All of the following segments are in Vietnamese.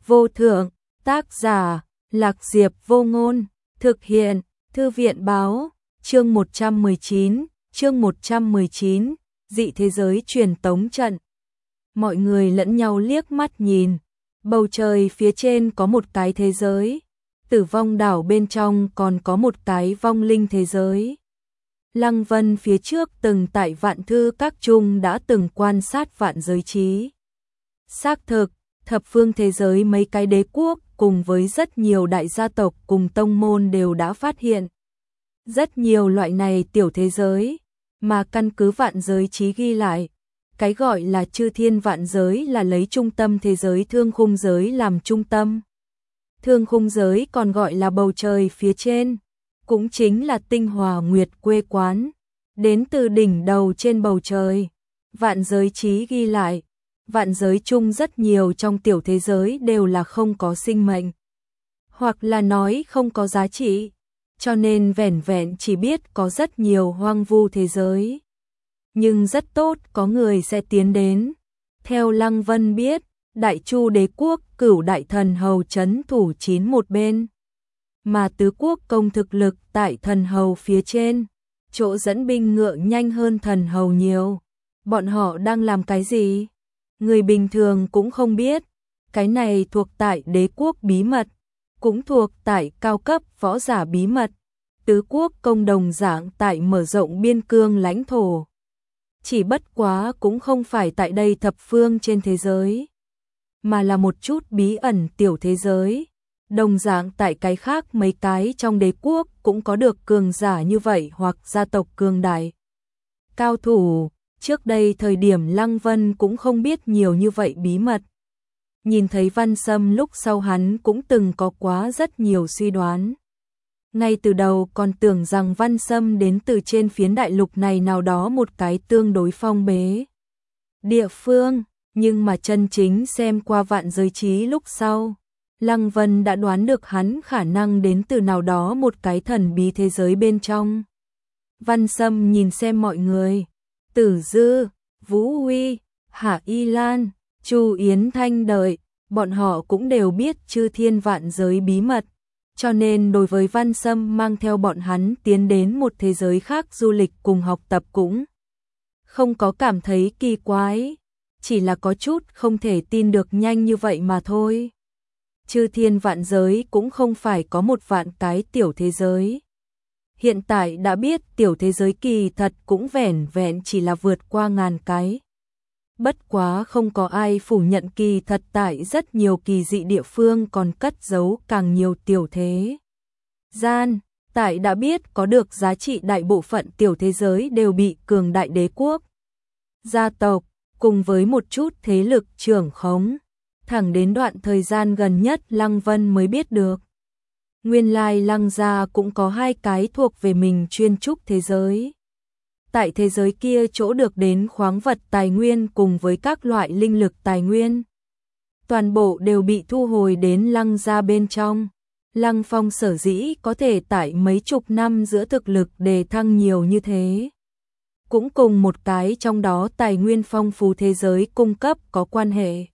vô thượng, tác giả, Lạc Diệp Vô Ngôn, thực hiện, Thư viện báo, chương 119, dị thế giới truyền tống trận. Mọi người lẫn nhau liếc mắt nhìn, bầu trời phía trên có một cái thế giới, Tử Vong đảo bên trong còn có một cái vong linh thế giới. Lăng Vân phía trước từng tại Vạn Thư Các Trung đã từng quan sát vạn giới trí. Xác thực, thập phương thế giới mấy cái đế quốc cùng với rất nhiều đại gia tộc cùng tông môn đều đã phát hiện rất nhiều loại này tiểu thế giới, mà căn cứ vạn giới trí ghi lại, cái gọi là chư thiên vạn giới là lấy trung tâm thế giới thương khung giới làm trung tâm. Thương khung giới còn gọi là bầu trời phía trên, cũng chính là tinh hòa nguyệt quê quán, đến từ đỉnh đầu trên bầu trời. Vạn giới trí ghi lại, vạn giới chung rất nhiều trong tiểu thế giới đều là không có sinh mệnh, hoặc là nói không có giá trị, cho nên vẻn vẹn chỉ biết có rất nhiều hoang vu thế giới. Nhưng rất tốt có người sẽ tiến đến. Theo Lăng Vân biết, Đại Chu đế quốc cửu đại thần hầu trấn thủ 91 bên, mà tứ quốc công thực lực tại thần hầu phía trên, chỗ dẫn binh ngựa nhanh hơn thần hầu nhiều. Bọn họ đang làm cái gì? Người bình thường cũng không biết, cái này thuộc tại đế quốc bí mật, cũng thuộc tại cao cấp võ giả bí mật. Tứ quốc công đồng dạng tại mở rộng biên cương lãnh thổ. Chỉ bất quá cũng không phải tại đây thập phương trên thế giới, mà là một chút bí ẩn tiểu thế giới. Đồng dạng tại cái khác mấy cái trong đế quốc cũng có được cường giả như vậy hoặc gia tộc cường đại. Cao thủ, trước đây thời điểm Lăng Vân cũng không biết nhiều như vậy bí mật. Nhìn thấy Văn Sâm lúc sau hắn cũng từng có quá rất nhiều suy đoán. Ngay từ đầu còn tưởng rằng Văn Sâm đến từ trên phiến đại lục này nào đó một cái tương đối phong bế địa phương, nhưng mà chân chính xem qua vạn giới trí lúc sau, Lăng Vân đã đoán được hắn khả năng đến từ nào đó một cái thần bí thế giới bên trong. Văn Sâm nhìn xem mọi người, Tử Dư, Vũ Huy, Hạ Y Lan, Chu Yến Thanh đợi, bọn họ cũng đều biết chư thiên vạn giới bí mật, cho nên đối với Văn Sâm mang theo bọn hắn tiến đến một thế giới khác du lịch cùng học tập cũng không có cảm thấy kỳ quái, chỉ là có chút không thể tin được nhanh như vậy mà thôi. Chư thiên vạn giới cũng không phải có một vạn cái tiểu thế giới. Hiện tại đã biết tiểu thế giới kỳ thật cũng vẻn vẹn chỉ là vượt qua ngàn cái. Bất quá không có ai phủ nhận kỳ thật tại rất nhiều kỳ dị địa phương còn cất giấu càng nhiều tiểu thế gian. Tại đã biết có được giá trị đại bộ phận tiểu thế giới đều bị cường đại đế quốc, gia tộc, cùng với một chút thế lực trưởng khống. Thẳng đến đoạn thời gian gần nhất Lăng Vân mới biết được. Nguyên lai Lăng gia cũng có hai cái thuộc về mình chuyên trúc thế giới. Tại thế giới kia chỗ được đến khoáng vật tài nguyên cùng với các loại linh lực tài nguyên, toàn bộ đều bị thu hồi đến Lăng gia bên trong. Lăng Phong sở dĩ có thể tại mấy chục năm giữa thực lực đề thăng nhiều như thế, cũng cùng một cái trong đó tài nguyên phong phú thế giới cung cấp có quan hệ.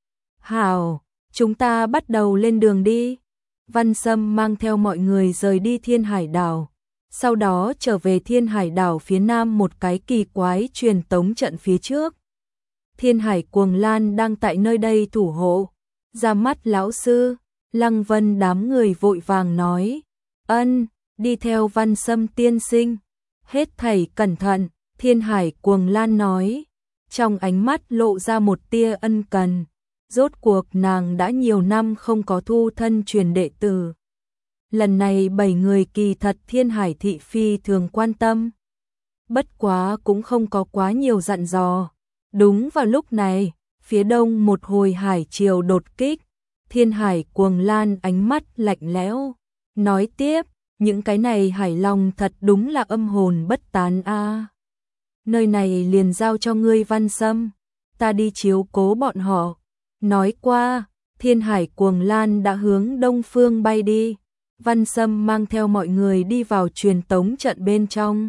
Hảo, chúng ta bắt đầu lên đường đi. Văn Sâm mang theo mọi người rời đi Thiên Hải đảo, sau đó trở về Thiên Hải đảo phía nam một cái kỳ quái truyền tống trận phía trước. Thiên Hải Cuồng Lan đang tại nơi đây thủ hộ. Ra mắt lão sư, Lăng Vân đám người vội vàng nói, ân, đi theo Văn Sâm tiên sinh. Hết thảy cẩn thận, Thiên Hải Cuồng Lan nói, trong ánh mắt lộ ra một tia ân cần. Rốt cuộc nàng đã nhiều năm không có thu thân truyền đệ tử. Lần này 7 người kỳ thật Thiên Hải thị phi thường quan tâm. Bất quá cũng không có quá nhiều dặn dò. Đúng vào lúc này, phía đông một hồi hải triều đột kích. Thiên Hải Cuồng Lan ánh mắt lạnh lẽo, nói tiếp, những cái này hải long thật đúng là âm hồn bất tán a. Nơi này liền giao cho ngươi Văn Sâm, ta đi chiếu cố bọn họ. Nói qua, Thiên Hải Cuồng Lan đã hướng đông phương bay đi. Văn Sâm mang theo mọi người đi vào truyền tống trận bên trong.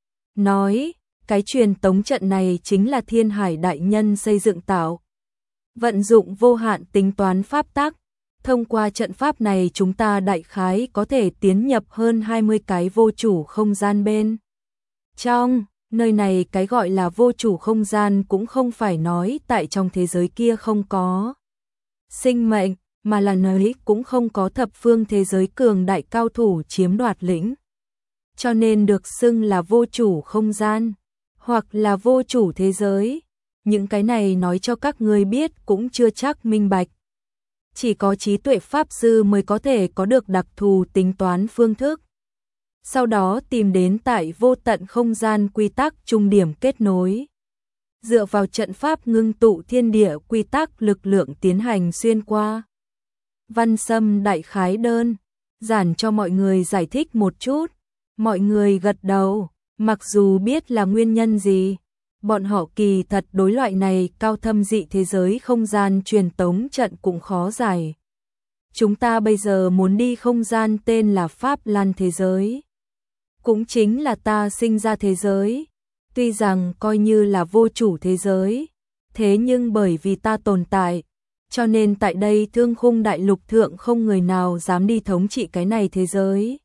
Nói, cái truyền tống trận này chính là Thiên Hải đại nhân xây dựng tạo. Vận dụng vô hạn tính toán pháp tắc, Thông qua trận pháp này chúng ta đại khái có thể tiến nhập hơn 20 cái vô chủ không gian bên trong. Nơi này cái gọi là vô chủ không gian cũng không phải nói tại trong thế giới kia không có sinh mệnh, mà là nơi cũng không có thập phương thế giới cường đại cao thủ chiếm đoạt lĩnh. Cho nên được xưng là vô chủ không gian, hoặc là vô chủ thế giới. Những cái này nói cho các ngươi biết cũng chưa chắc minh bạch. Chỉ có trí tuệ pháp sư mới có thể có được đặc thù tính toán phương thức. Sau đó tìm đến tại vô tận không gian quy tắc trung điểm kết nối. Dựa vào trận pháp ngưng tụ thiên địa quy tắc lực lượng tiến hành xuyên qua. Văn Sâm đại khái đơn giản cho mọi người giải thích một chút. Mọi người gật đầu, mặc dù biết là nguyên nhân gì. Bọn họ kỳ thật đối loại này cao thâm dị thế giới không gian truyền tống trận cũng khó giải. Chúng ta bây giờ muốn đi không gian tên là Pháp Lan thế giới. Cũng chính là ta sinh ra thế giới. Tuy rằng coi như là vô chủ thế giới, thế nhưng bởi vì ta tồn tại, cho nên tại đây Thương Khung đại lục thượng không người nào dám đi thống trị cái này thế giới.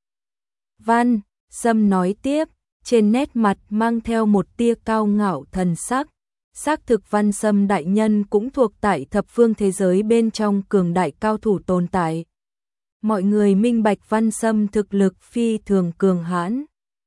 Văn Sâm nói tiếp, trên nét mặt mang theo một tia cao ngạo thần sắc. Xác thực Văn Sâm đại nhân cũng thuộc tại thập phương thế giới bên trong cường đại cao thủ tồn tại. Mọi người minh bạch Văn Sâm thực lực phi thường cường hãn.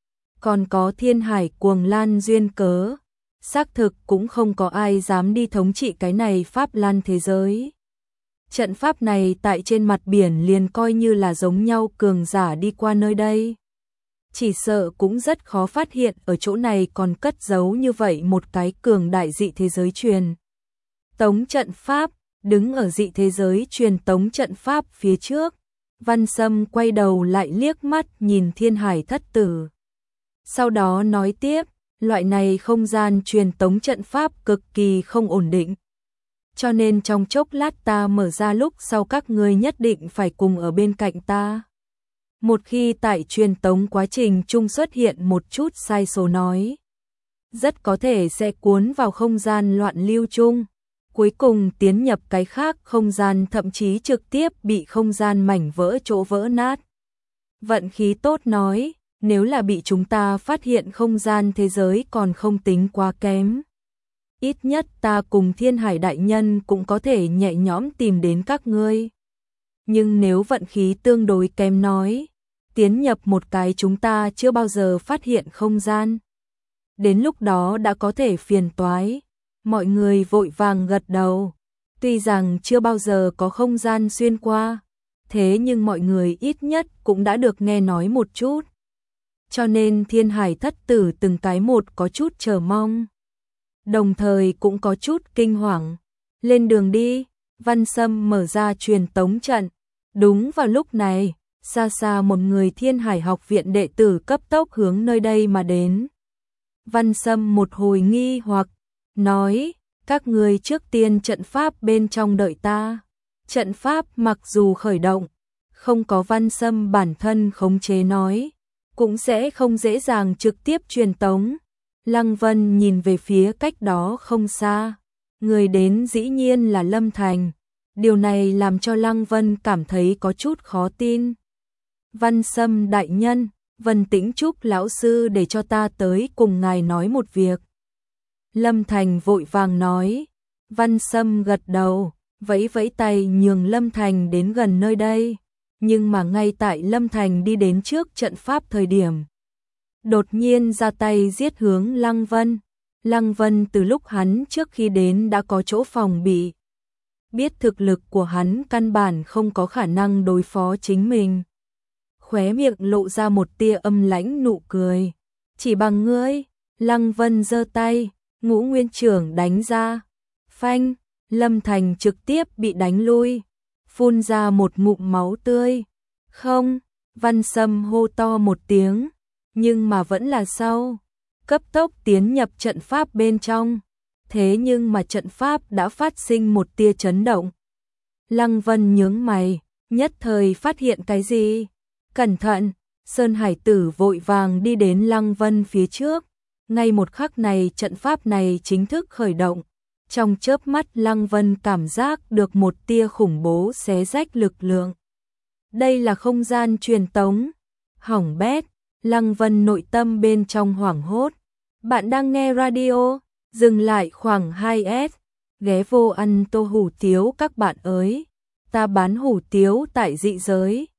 Còn có Thiên Hải Cuồng Lan duyên cớ, xác thực cũng không có ai dám đi thống trị cái này Pháp Lan thế giới. Trận pháp này tại trên mặt biển liền coi như là giống nhau cường giả đi qua nơi đây. Chỉ sợ cũng rất khó phát hiện ở chỗ này còn cất giấu như vậy một cái cường đại dị thế giới truyền tống trận pháp. Đứng ở dị thế giới truyền tống trận pháp phía trước, Văn Sâm quay đầu lại liếc mắt nhìn Thiên Hải thất tử. Sau đó nói tiếp, loại này không gian truyền tống trận pháp cực kỳ không ổn định. Cho nên trong chốc lát ta mở ra lúc sau các ngươi nhất định phải cùng ở bên cạnh ta. Một khi tại truyền tống quá trình chung xuất hiện một chút sai số nói, rất có thể sẽ cuốn vào không gian loạn lưu chung, cuối cùng tiến nhập cái khác không gian, thậm chí trực tiếp bị không gian mảnh vỡ chỗ vỡ nát. Vận khí tốt nói, nếu là bị chúng ta phát hiện không gian thế giới còn không tính quá kém. Ít nhất ta cùng Thiên Hải đại nhân cũng có thể nhẹ nhõm tìm đến các ngươi. Nhưng nếu vận khí tương đối kém nói, tiến nhập một cái chúng ta chưa bao giờ phát hiện không gian, đến lúc đó đã có thể phiền toái. Mọi người vội vàng gật đầu. Tuy rằng chưa bao giờ có không gian xuyên qua, thế nhưng mọi người ít nhất cũng đã được nghe nói một chút. Cho nên Thiên Hải thất tử từng cái một có chút chờ mong, đồng thời cũng có chút kinh hoàng. Lên đường đi, Văn Sâm mở ra truyền tống trận. Đúng vào lúc này, xa xa một người Thiên Hải học viện đệ tử cấp tốc hướng nơi đây mà đến. Văn Sâm một hồi nghi hoặc, nói, các ngươi trước tiên trận pháp bên trong đợi ta. Trận pháp mặc dù khởi động, không có Văn Sâm bản thân khống chế nói, cũng sẽ không dễ dàng trực tiếp truyền tống. Lăng Vân nhìn về phía cách đó không xa, người đến dĩ nhiên là Lâm Thành. Điều này làm cho Lăng Vân cảm thấy có chút khó tin. Văn Sâm đại nhân, Vân Tĩnh Trúc lão sư để cho ta tới cùng ngài nói một việc. Lâm Thành vội vàng nói. Văn Sâm gật đầu, vẫy vẫy tay nhường Lâm Thành đến gần nơi đây. Nhưng mà ngay tại Lâm Thành đi đến trước trận pháp thời điểm, đột nhiên ra tay giết hướng Lăng Vân. Lăng Vân từ lúc hắn trước khi đến đã có chỗ phòng bị, biết thực lực của hắn căn bản không có khả năng đối phó chính mình. Khóe miệng lộ ra một tia âm lãnh nụ cười. Chỉ bằng ngươi. Lăng Vân giơ tay, Ngũ Nguyên Trưởng đánh ra. Phanh, Lâm Thành trực tiếp bị đánh lui, phun ra một ngụm máu tươi. Không, Văn Sâm hô to một tiếng, nhưng mà vẫn là sau cấp tốc tiến nhập trận pháp bên trong. Thế nhưng mà trận pháp đã phát sinh một tia chấn động. Lăng Vân nhướng mày, nhất thời phát hiện cái gì? Cẩn thận, Sơn Hải Tử vội vàng đi đến Lăng Vân phía trước. Ngay một khắc này trận pháp này chính thức khởi động. Trong chớp mắt Lăng Vân cảm giác được một tia khủng bố xé rách lực lượng. Đây là không gian truyền tống. Hỏng bét, Lăng Vân nội tâm bên trong hoảng hốt. Bạn đang nghe radio, dừng lại khoảng 2S, ghé vô ăn tô hủ tiếu các bạn ơi. Ta bán hủ tiếu tại dị giới.